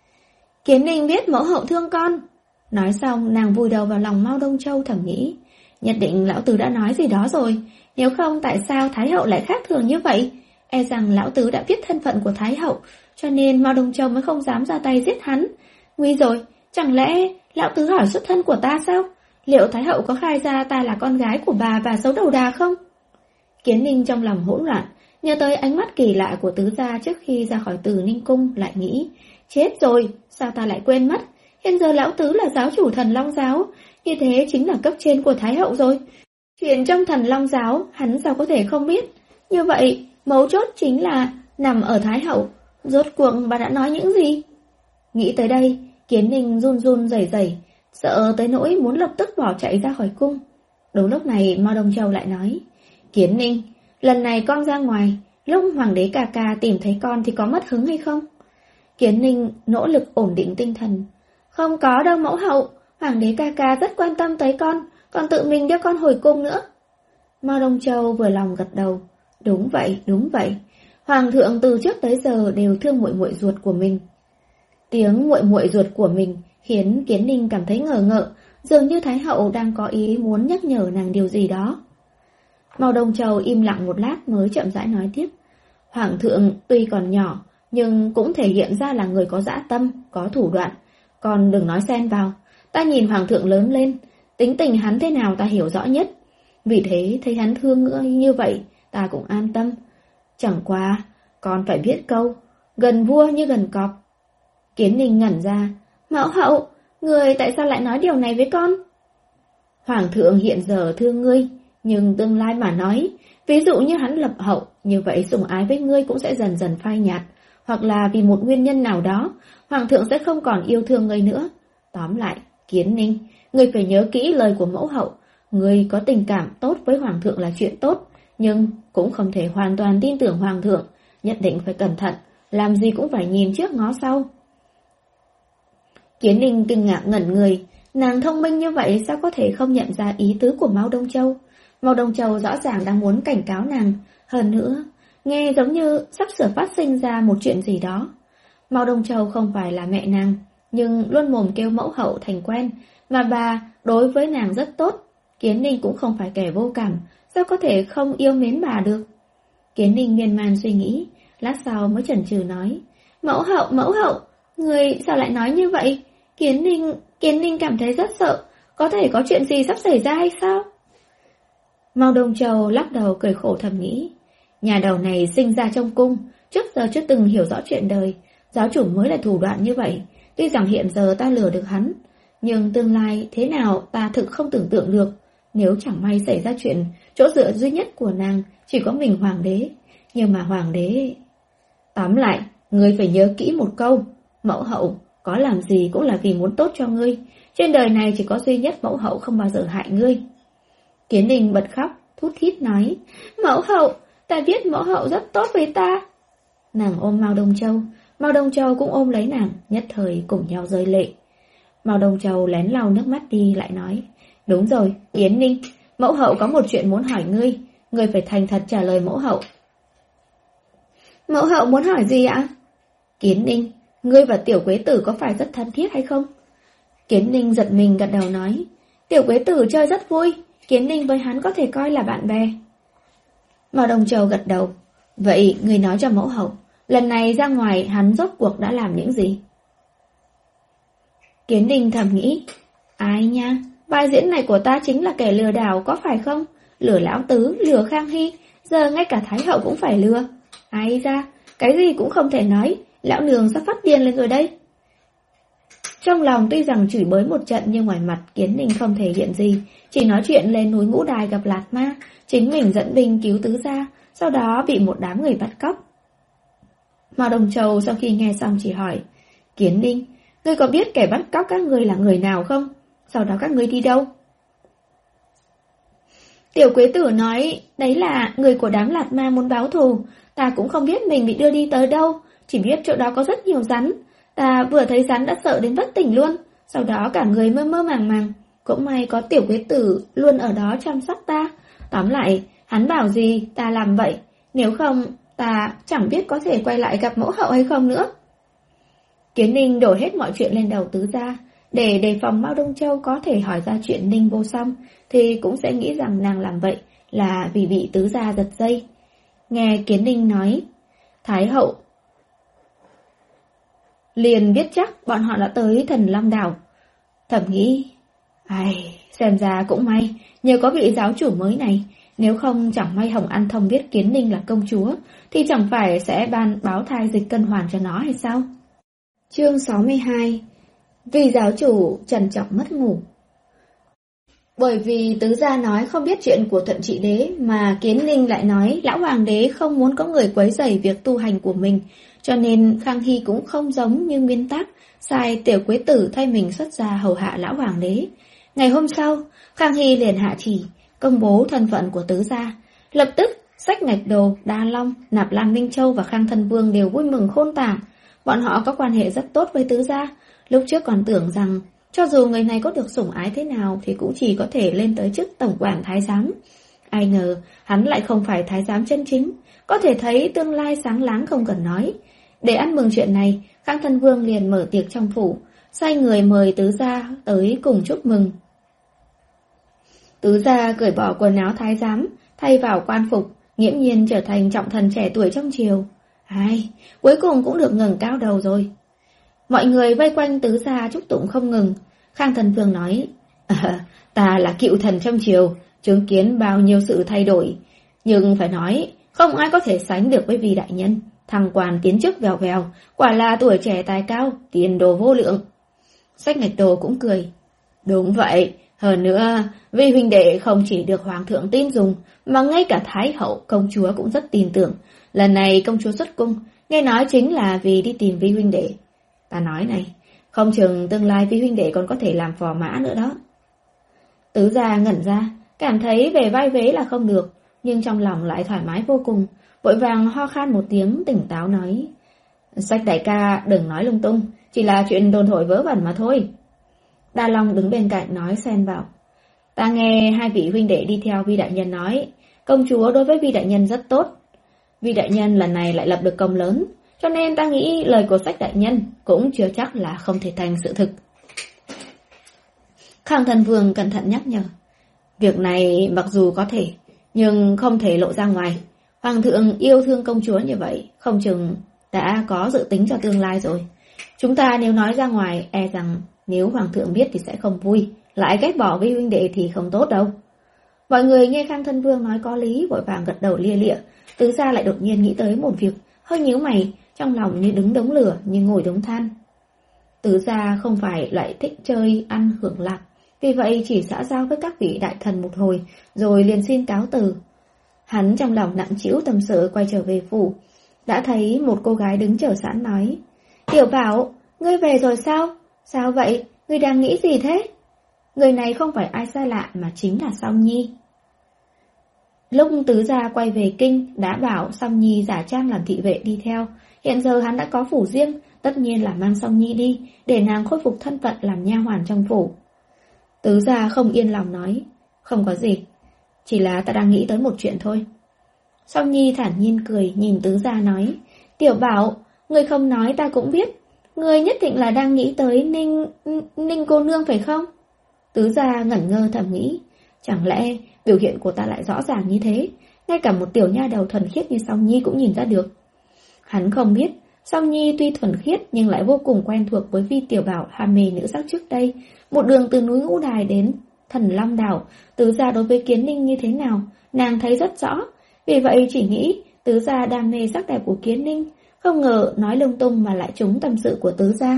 Kiến Ninh biết mẫu hậu thương con. Nói xong, nàng vùi đầu vào lòng Mao Đông Châu thầm nghĩ, nhất định lão tứ đã nói gì đó rồi, nếu không tại sao Thái hậu lại khác thường như vậy? E rằng lão tứ đã biết thân phận của Thái hậu, cho nên Mao Đông Châu mới không dám ra tay giết hắn. Nguy rồi, chẳng lẽ lão tứ hỏi xuất thân của ta sao? Liệu Thái hậu có khai ra ta là con gái của bà và xấu đầu đà không? Kiến Ninh trong lòng hỗn loạn, nhớ tới ánh mắt kỳ lạ của Tứ Gia trước khi ra khỏi Từ Ninh Cung, lại nghĩ, chết rồi, sao ta lại quên mất? Hiện giờ lão tứ là giáo chủ Thần Long Giáo, như thế chính là cấp trên của Thái hậu rồi. Chuyện trong Thần Long Giáo, hắn sao có thể không biết? Như vậy, mấu chốt chính là nằm ở Thái hậu. Rốt cuộc bà đã nói những gì? Nghĩ tới đây, Kiến Ninh run run rẩy rẩy, sợ tới nỗi muốn lập tức bỏ chạy ra khỏi cung. Đúng lúc này Mao Đông Châu lại nói, Kiến Ninh, lần này con ra ngoài, lúc Hoàng đế ca ca tìm thấy con thì có mất hứng hay không? Kiến Ninh nỗ lực ổn định tinh thần. Không có đâu mẫu hậu, Hoàng đế ca ca rất quan tâm tới con, còn tự mình đưa con hồi cung nữa. Mao Đông Châu vừa lòng gật đầu. Đúng vậy, đúng vậy. Hoàng thượng từ trước tới giờ đều thương muội muội ruột của mình. Tiếng muội muội ruột của mình khiến Kiến Ninh cảm thấy ngờ ngợ, dường như Thái hậu đang có ý muốn nhắc nhở nàng điều gì đó. Mao Đông Châu im lặng một lát mới chậm rãi nói tiếp. Hoàng thượng tuy còn nhỏ, nhưng cũng thể hiện ra là người có dã tâm, có thủ đoạn. Còn đừng nói xen vào, ta nhìn Hoàng thượng lớn lên, tính tình hắn thế nào ta hiểu rõ nhất. Vì thế thấy hắn thương ngươi như vậy, ta cũng an tâm. Chẳng qua, con phải biết câu, gần vua như gần cọp. Kiến Ninh ngẩn ra, mẫu hậu, người tại sao lại nói điều này với con? Hoàng thượng hiện giờ thương ngươi, nhưng tương lai mà nói, ví dụ như hắn lập hậu, như vậy sủng ái với ngươi cũng sẽ dần dần phai nhạt, hoặc là vì một nguyên nhân nào đó, Hoàng thượng sẽ không còn yêu thương ngươi nữa. Tóm lại, Kiến Ninh, ngươi phải nhớ kỹ lời của mẫu hậu. Ngươi có tình cảm tốt với hoàng thượng là chuyện tốt, nhưng cũng không thể hoàn toàn tin tưởng hoàng thượng, nhất định phải cẩn thận, làm gì cũng phải nhìn trước ngó sau. Kiến Ninh kinh ngạc ngẩn người, nàng thông minh như vậy sao có thể không nhận ra ý tứ của Mao Đông Châu. Mao Đông Châu rõ ràng đang muốn cảnh cáo nàng, hơn nữa, nghe giống như sắp sửa phát sinh ra một chuyện gì đó. Mao Đông Châu không phải là mẹ nàng, nhưng luôn mồm kêu mẫu hậu thành quen, mà bà đối với nàng rất tốt. Kiến Ninh cũng không phải kẻ vô cảm, sao có thể không yêu mến bà được. Kiến Ninh miên man suy nghĩ, lát sau mới chần chừ nói, mẫu hậu, mẫu hậu, người sao lại nói như vậy? Kiến Ninh, Kiến Ninh cảm thấy rất sợ, có thể có chuyện gì sắp xảy ra hay sao? Mao Đông Châu lắc đầu cười khổ thầm nghĩ, nhà đầu này sinh ra trong cung, trước giờ chưa từng hiểu rõ chuyện đời, giáo chủ mới là thủ đoạn như vậy. Tuy rằng hiện giờ ta lừa được hắn, nhưng tương lai thế nào ta thực không tưởng tượng được. Nếu chẳng may xảy ra chuyện, chỗ dựa duy nhất của nàng chỉ có mình hoàng đế. Nhưng mà hoàng đế... Tóm lại, ngươi phải nhớ kỹ một câu, mẫu hậu có làm gì cũng là vì muốn tốt cho ngươi. Trên đời này chỉ có duy nhất mẫu hậu không bao giờ hại ngươi. Kiến Ninh bật khóc, thút thít nói, mẫu hậu, ta biết mẫu hậu rất tốt với ta. Nàng ôm Mao Đông Châu, Mao Đông Châu cũng ôm lấy nàng, nhất thời cùng nhau rơi lệ. Mao Đông Châu lén lau nước mắt đi lại nói, đúng rồi, Kiến Ninh, mẫu hậu có một chuyện muốn hỏi ngươi, ngươi phải thành thật trả lời mẫu hậu. Mẫu hậu muốn hỏi gì ạ? Kiến Ninh, ngươi và Tiểu Quế Tử có phải rất thân thiết hay không? Kiến Ninh giật mình gật đầu nói, Tiểu Quế Tử chơi rất vui, Kiến Ninh với hắn có thể coi là bạn bè. Mao Đông Châu gật đầu, vậy ngươi nói cho mẫu hậu, lần này ra ngoài hắn rốt cuộc đã làm những gì? Kiến Ninh thầm nghĩ, ai nha, vai diễn này của ta chính là kẻ lừa đảo có phải không? Lừa lão tứ, lừa Khang Hy, giờ ngay cả Thái hậu cũng phải lừa. Ai ra, cái gì cũng không thể nói, lão nương sắp phát điên lên rồi đây. Trong lòng tuy rằng chửi bới một trận nhưng ngoài mặt Kiến Ninh không thể hiện gì, chỉ nói chuyện lên núi Ngũ Đài gặp Lạt Ma, chính mình dẫn binh cứu tứ gia, sau đó bị một đám người bắt cóc. Mao Đông Châu sau khi nghe xong chỉ hỏi, Kiến Ninh, ngươi có biết kẻ bắt cóc các ngươi là người nào không? Sau đó các ngươi đi đâu? Tiểu Quế Tử nói, đấy là người của đám Lạt Ma muốn báo thù, ta cũng không biết mình bị đưa đi tới đâu, chỉ biết chỗ đó có rất nhiều rắn. Ta vừa thấy rắn đã sợ đến bất tỉnh luôn, sau đó cả người mơ mơ màng màng. Cũng may có Tiểu Quế Tử luôn ở đó chăm sóc ta. Tóm lại, hắn bảo gì ta làm vậy, nếu không ta chẳng biết có thể quay lại gặp mẫu hậu hay không nữa. Kiến Ninh đổ hết mọi chuyện lên đầu tứ gia, để đề phòng Mao Đông Châu có thể hỏi ra chuyện Ninh vô song, thì cũng sẽ nghĩ rằng nàng làm vậy là vì bị tứ gia giật dây. Nghe Kiến Ninh nói, Thái hậu liền biết chắc bọn họ đã tới Thần Long Đảo. Thầm nghĩ, ai, xem ra cũng may, nhờ có vị giáo chủ mới này, nếu không chẳng may Hồng An Thông biết Kiến Ninh là công chúa, thì chẳng phải sẽ ban báo thai dịch cân hoàn cho nó hay sao? Chương sáu mươi hai. Vì giáo chủ trằn trọc mất ngủ. Bởi vì tứ gia nói không biết chuyện của Thuận Trị Đế, mà Kiến Ninh lại nói lão hoàng đế không muốn có người quấy rầy việc tu hành của mình, cho nên Khang Hy cũng không giống như nguyên tắc sai Tiểu Quế Tử thay mình xuất gia hầu hạ lão hoàng đế. Ngày hôm sau, Khang Hy liền hạ chỉ công bố thân phận của tứ gia. Lập tức, Sách Ngạch Đồ, Đa Long, Nạp Lan Minh Châu và Khang Thân Vương đều vui mừng khôn tả. Bọn họ có quan hệ rất tốt với tứ gia. Lúc trước còn tưởng rằng cho dù người này có được sủng ái thế nào thì cũng chỉ có thể lên tới chức tổng quản thái giám. Ai ngờ hắn lại không phải thái giám chân chính, có thể thấy tương lai sáng láng không cần nói. Để ăn mừng chuyện này, Khang Thân Vương liền mở tiệc trong phủ, sai người mời tứ gia tới cùng chúc mừng. Tứ gia cởi bỏ quần áo thái giám, thay vào quan phục, nghiễm nhiên trở thành trọng thần trẻ tuổi trong triều. Ai, cuối cùng cũng được ngẩng cao đầu rồi. Mọi người vây quanh tứ gia chúc tụng không ngừng. Khang Thần Vương nói, à, ta là cựu thần trong triều, chứng kiến bao nhiêu sự thay đổi, nhưng phải nói, không ai có thể sánh được với vị đại nhân. Thăng quan tiến chức vèo vèo, quả là tuổi trẻ tài cao, tiền đồ vô lượng. Sách Ngạch Đồ cũng cười. Đúng vậy, hơn nữa, vì huynh đệ không chỉ được hoàng thượng tin dùng, mà ngay cả thái hậu, công chúa cũng rất tin tưởng. Lần này công chúa xuất cung, nghe nói chính là vì đi tìm vi huynh đệ. Ta nói này, Không chừng tương lai Vi huynh đệ còn có thể làm phò mã nữa đó. Tứ gia ngẩn ra, cảm thấy về vai vế là không được, nhưng trong lòng lại thoải mái vô cùng, vội vàng ho khan một tiếng tỉnh táo nói: Sách đại ca đừng nói lung tung, chỉ là chuyện đồn thổi vớ vẩn mà thôi. Đa Long đứng bên cạnh nói xen vào: Ta nghe hai vị huynh đệ đi theo Vi đại nhân nói, công chúa đối với Vi đại nhân rất tốt. Vi đại nhân lần này lại lập được công lớn, cho nên ta nghĩ lời của Sách đại nhân cũng chưa chắc là không thể thành sự thực. Khang Thần Vương cẩn thận nhắc nhở: Việc này mặc dù có thể, nhưng không thể lộ ra ngoài. Hoàng thượng yêu thương công chúa như vậy, không chừng đã có dự tính cho tương lai rồi. Chúng ta nếu nói ra ngoài, e rằng nếu Hoàng thượng biết thì sẽ không vui, lại ghét bỏ Vi huynh đệ thì không tốt đâu. Mọi người nghe Khang Thân Vương nói có lý, vội vàng gật đầu lia lịa. Tứ gia lại đột nhiên nghĩ tới một việc, hơi nhíu mày, trong lòng như đứng đống lửa, như ngồi đống than. Tứ gia không phải loại thích chơi ăn hưởng lạc, vì vậy chỉ xã giao với các vị đại thần một hồi, rồi liền xin cáo từ. Hắn trong lòng nặng trĩu tâm sự quay trở về phủ, đã thấy một cô gái đứng chờ sẵn nói: Tiểu Bảo, ngươi về rồi sao? Sao vậy? Ngươi đang nghĩ gì thế? Người này không phải ai xa lạ mà chính là Song Nhi. Lúc tứ gia quay về kinh, đã bảo Song Nhi giả trang làm thị vệ đi theo. Hiện giờ hắn đã có phủ riêng, tất nhiên là mang Song Nhi đi, để nàng khôi phục thân phận làm nha hoàn trong phủ. Tứ gia không yên lòng nói: Không có gì, chỉ là ta đang nghĩ tới một chuyện thôi. Song Nhi thản nhiên cười, nhìn tứ gia nói: Tiểu Bảo, ngươi không nói ta cũng biết. Ngươi nhất định là đang nghĩ tới Ninh... Ninh cô nương phải không? Tứ gia ngẩn ngơ thầm nghĩ, chẳng lẽ biểu hiện của ta lại rõ ràng như thế, ngay cả một tiểu nha đầu thuần khiết như Song Nhi cũng nhìn ra được. Hắn không biết, Song Nhi tuy thuần khiết nhưng lại vô cùng quen thuộc với Vi Tiểu Bảo ham mê nữ sắc trước đây, một đường từ núi Ngũ Đài đến Thần Long Đảo, tứ gia đối với Kiến Ninh như thế nào, nàng thấy rất rõ, vì vậy chỉ nghĩ tứ gia đam mê sắc đẹp của Kiến Ninh, không ngờ nói lung tung mà lại trúng tâm sự của tứ gia.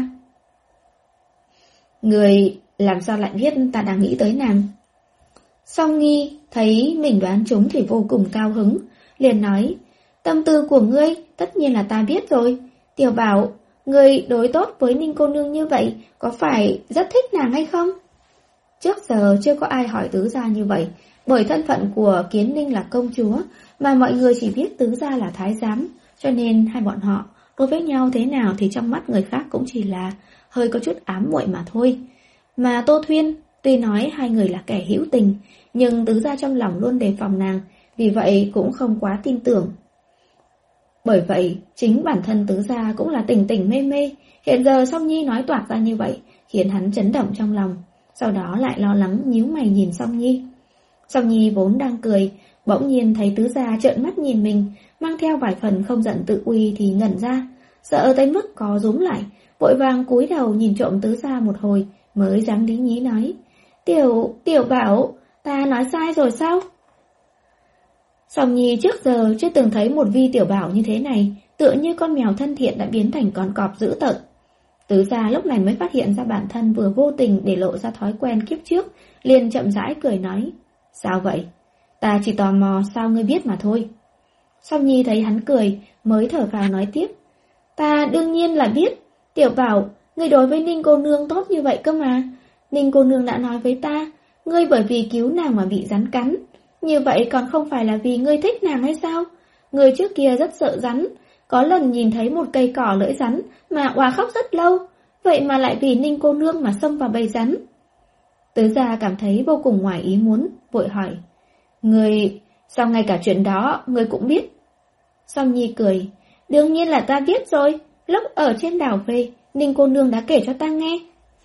Người làm sao lại biết ta đang nghĩ tới nàng? Song Nhi thấy mình đoán trúng thì vô cùng cao hứng, liền nói: Tâm tư của ngươi tất nhiên là ta biết rồi. Tiểu Bảo, ngươi đối tốt với Ninh cô nương như vậy, có phải rất thích nàng hay không? Trước giờ chưa có ai hỏi tứ gia như vậy, bởi thân phận của Kiến Ninh là công chúa, mà mọi người chỉ biết tứ gia là thái giám, cho nên hai bọn họ đối với nhau thế nào thì trong mắt người khác cũng chỉ là hơi có chút ám muội mà thôi. Mà Tô Thuyên, tuy nói hai người là kẻ hữu tình, nhưng tứ gia trong lòng luôn đề phòng nàng, vì vậy cũng không quá tin tưởng. Bởi vậy, chính bản thân tứ gia cũng là tình tình mê mê, hiện giờ Song Nhi nói toạc ra như vậy, khiến hắn chấn động trong lòng, sau đó lại lo lắng nhíu mày nhìn Song Nhi. Song Nhi vốn đang cười, bỗng nhiên thấy tứ gia trợn mắt nhìn mình, mang theo vài phần không giận tự uy thì ngẩn ra, sợ tới mức có rúm lại, vội vàng cúi đầu nhìn trộm tứ gia một hồi, mới dám lý nhí nói: Tiểu, tiểu Bảo, ta nói sai rồi sao? Song Nhi trước giờ chưa từng thấy một Vi Tiểu Bảo như thế này, tựa như con mèo thân thiện đã biến thành con cọp dữ tợn. Tứ gia lúc này mới phát hiện ra bản thân vừa vô tình để lộ ra thói quen kiếp trước, liền chậm rãi cười nói: Sao vậy? Ta chỉ tò mò sao ngươi biết mà thôi. Song Nhi thấy hắn cười, mới thở phào nói tiếp: Ta đương nhiên là biết. Tiểu Bảo, ngươi đối với Ninh cô nương tốt như vậy cơ mà. Ninh cô nương đã nói với ta, ngươi bởi vì cứu nàng mà bị rắn cắn. Như vậy còn không phải là vì ngươi thích nàng hay sao? Ngươi trước kia rất sợ rắn, có lần nhìn thấy một cây cỏ lưỡi rắn mà òa khóc rất lâu, vậy mà lại vì Ninh cô nương mà xông vào bầy rắn. Tứ gia cảm thấy vô cùng ngoài ý muốn, vội hỏi: Ngươi, sao ngay cả chuyện đó ngươi cũng biết? Song Nhi cười: Đương nhiên là ta biết rồi, lúc ở trên đảo về, Ninh cô nương đã kể cho ta nghe.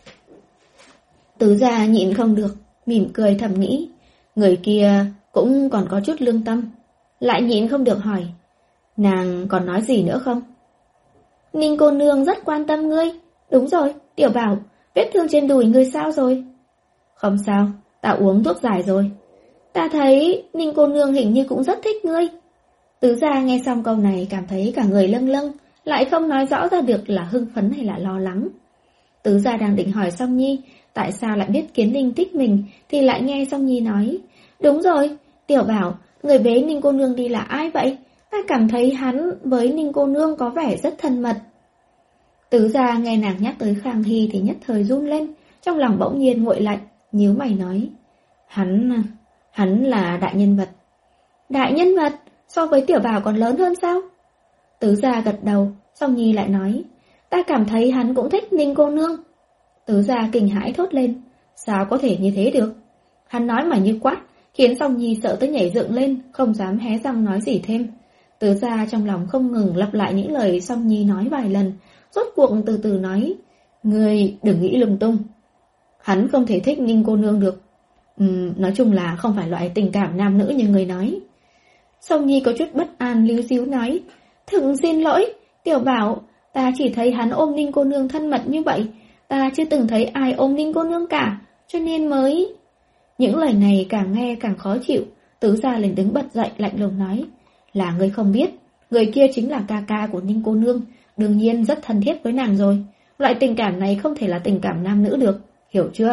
Tứ gia nhịn không được, mỉm cười thầm nghĩ, người kia cũng còn có chút lương tâm, lại nhịn không được hỏi: Nàng còn nói gì nữa không? Ninh cô nương rất quan tâm ngươi. Đúng rồi, Tiểu Bảo, vết thương trên đùi ngươi sao rồi? Không sao, ta uống thuốc giải rồi. Ta thấy Ninh cô nương hình như cũng rất thích ngươi. Tứ gia nghe xong câu này cảm thấy cả người lâng lâng, lại không nói rõ ra được là hưng phấn hay là lo lắng. Tứ gia đang định hỏi Song Nhi tại sao lại biết Kiến Ninh thích mình, thì lại nghe Song Nhi nói: Đúng rồi, Tiểu Bảo, người bế Ninh cô nương đi là ai vậy? Ta cảm thấy hắn với Ninh cô nương có vẻ rất thân mật. Tứ gia nghe nàng nhắc tới Khang Hy thì nhất thời run lên, trong lòng bỗng nhiên nguội lạnh, nhíu mày nói. Hắn, hắn là đại nhân vật. Đại nhân vật? So với Tiểu Bảo còn lớn hơn sao? Tứ gia gật đầu, Song Nhi lại nói. Ta cảm thấy hắn cũng thích Ninh cô nương. Tứ gia kinh hãi thốt lên. Sao có thể như thế được? Hắn nói mà như quát, khiến Song Nhi sợ tới nhảy dựng lên, không dám hé răng nói gì thêm. Tứ gia trong lòng không ngừng lặp lại những lời Song Nhi nói vài lần, rốt cuộc từ từ nói. Ngươi đừng nghĩ lung tung. Hắn không thể thích Ninh cô nương được. Uhm, nói chung là không phải loại tình cảm nam nữ như người nói. Song Nhi có chút bất an líu díu nói. Thực xin lỗi, Tiểu Bảo, ta chỉ thấy hắn ôm Ninh cô nương thân mật như vậy, ta chưa từng thấy ai ôm Ninh cô nương cả, cho nên mới... Những lời này càng nghe càng khó chịu, Tứ gia liền đứng bật dậy lạnh lùng nói. Là ngươi không biết, người kia chính là ca ca của Ninh cô nương, đương nhiên rất thân thiết với nàng rồi. Loại tình cảm này không thể là tình cảm nam nữ được, hiểu chưa?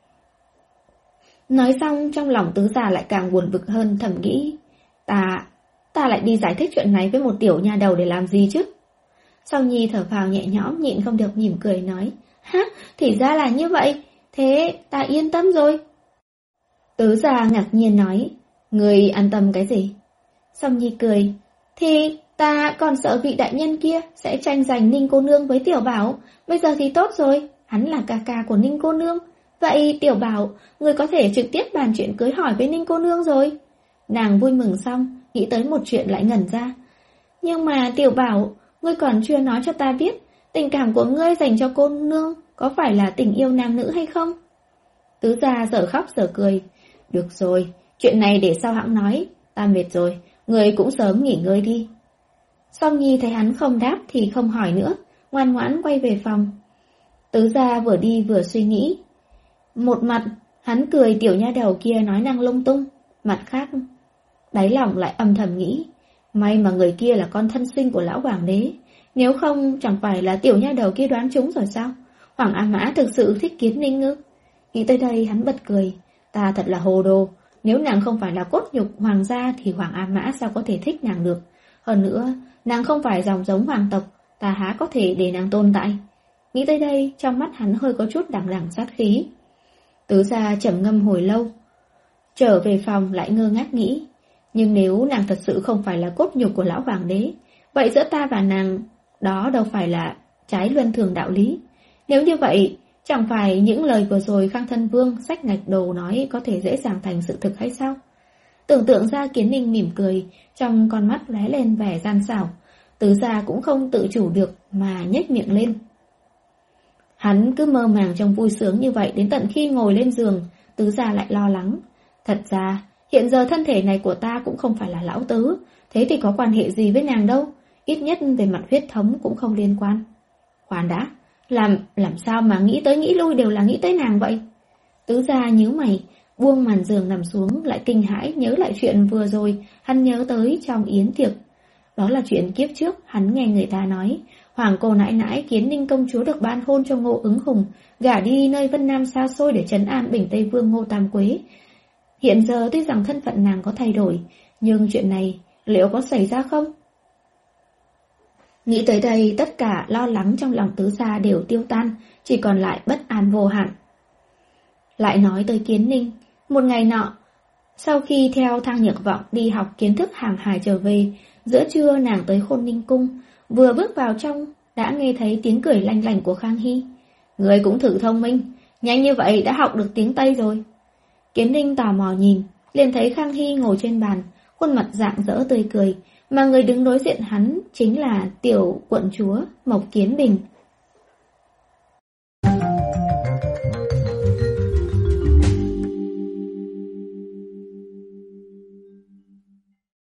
Nói xong trong lòng Tứ gia lại càng buồn bực hơn, thầm nghĩ. Ta, ta lại đi giải thích chuyện này với một tiểu nha đầu để làm gì chứ? Song Nhi thở phào nhẹ nhõm, nhịn không được mỉm cười nói. Ha, thì ra là như vậy, thế ta yên tâm rồi. Tứ gia ngạc nhiên nói. Người an tâm cái gì? Song Nhi cười. Thì ta còn sợ vị đại nhân kia sẽ tranh giành Ninh cô nương với Tiểu Bảo. Bây giờ thì tốt rồi, hắn là ca ca của Ninh cô nương. Vậy Tiểu Bảo, người có thể trực tiếp bàn chuyện cưới hỏi với Ninh cô nương rồi. Nàng vui mừng xong, nghĩ tới một chuyện lại ngẩn ra. Nhưng mà Tiểu Bảo, ngươi còn chưa nói cho ta biết, tình cảm của ngươi dành cho cô nương có phải là tình yêu nam nữ hay không? Tứ gia dở khóc dở cười. Được rồi, chuyện này để sau hãng nói, ta mệt rồi, ngươi cũng sớm nghỉ ngơi đi. Song Nhi thấy hắn không đáp thì không hỏi nữa, ngoan ngoãn quay về phòng. Tứ gia vừa đi vừa suy nghĩ. Một mặt, hắn cười tiểu nha đầu kia nói năng lung tung, mặt khác, đáy lòng lại âm thầm nghĩ. May mà người kia là con thân sinh của lão hoàng đế, nếu không chẳng phải là tiểu nha đầu kia đoán trúng rồi sao? Hoàng A Mã thực sự thích Kiến Ninh ư? Nghĩ tới đây hắn bật cười. Ta thật là hồ đồ, nếu nàng không phải là cốt nhục hoàng gia thì Hoàng A Mã sao có thể thích nàng được? Hơn nữa, nàng không phải dòng giống hoàng tộc, ta há có thể để nàng tồn tại? Nghĩ tới đây, trong mắt hắn hơi có chút đằng đằng sát khí. Tứ gia trầm ngâm hồi lâu, trở về phòng lại ngơ ngác nghĩ. Nhưng nếu nàng thật sự không phải là cốt nhục của lão hoàng đế, vậy giữa ta và nàng đó đâu phải là trái luân thường đạo lý. Nếu như vậy, chẳng phải những lời vừa rồi Khang Thân Vương xách ngạch đồ nói có thể dễ dàng thành sự thực hay sao? Tưởng tượng ra Kiến Ninh mỉm cười, trong con mắt lóe lên vẻ gian xảo. Tứ gia cũng không tự chủ được mà nhếch miệng lên. Hắn cứ mơ màng trong vui sướng như vậy đến tận khi ngồi lên giường, Tứ gia lại lo lắng. Thật ra, hiện giờ thân thể này của ta cũng không phải là lão tứ, thế thì có quan hệ gì với nàng đâu, ít nhất về mặt huyết thống cũng không liên quan. Khoan đã, làm làm sao mà nghĩ tới nghĩ lui đều là nghĩ tới nàng vậy? Tứ gia nhíu mày, buông màn giường nằm xuống, lại kinh hãi nhớ lại chuyện vừa rồi hắn nhớ tới trong yến tiệc. Đó là chuyện kiếp trước hắn nghe người ta nói, hoàng cô nãi nãi Kiến Ninh công chúa được ban hôn cho Ngô Ứng Hùng, gả đi nơi Vân Nam xa xôi để trấn an Bình Tây Vương Ngô Tam Quế. Hiện giờ tuy rằng thân phận nàng có thay đổi, nhưng chuyện này liệu có xảy ra không? Nghĩ tới đây, tất cả lo lắng trong lòng Tứ gia đều tiêu tan, chỉ còn lại bất an vô hạn. Lại nói tới Kiến Ninh, một ngày nọ, sau khi theo Thang Nhược Vọng đi học kiến thức hàng hải trở về, giữa trưa nàng tới Khôn Ninh Cung, vừa bước vào trong, đã nghe thấy tiếng cười lanh lảnh của Khang Hy. Người cũng thử thông minh, nhanh như vậy đã học được tiếng Tây rồi. Kiến Ninh tò mò nhìn, liền thấy Khang Hy ngồi trên bàn, khuôn mặt rạng rỡ tươi cười, mà người đứng đối diện hắn chính là tiểu quận chúa Mộc Kiến Bình.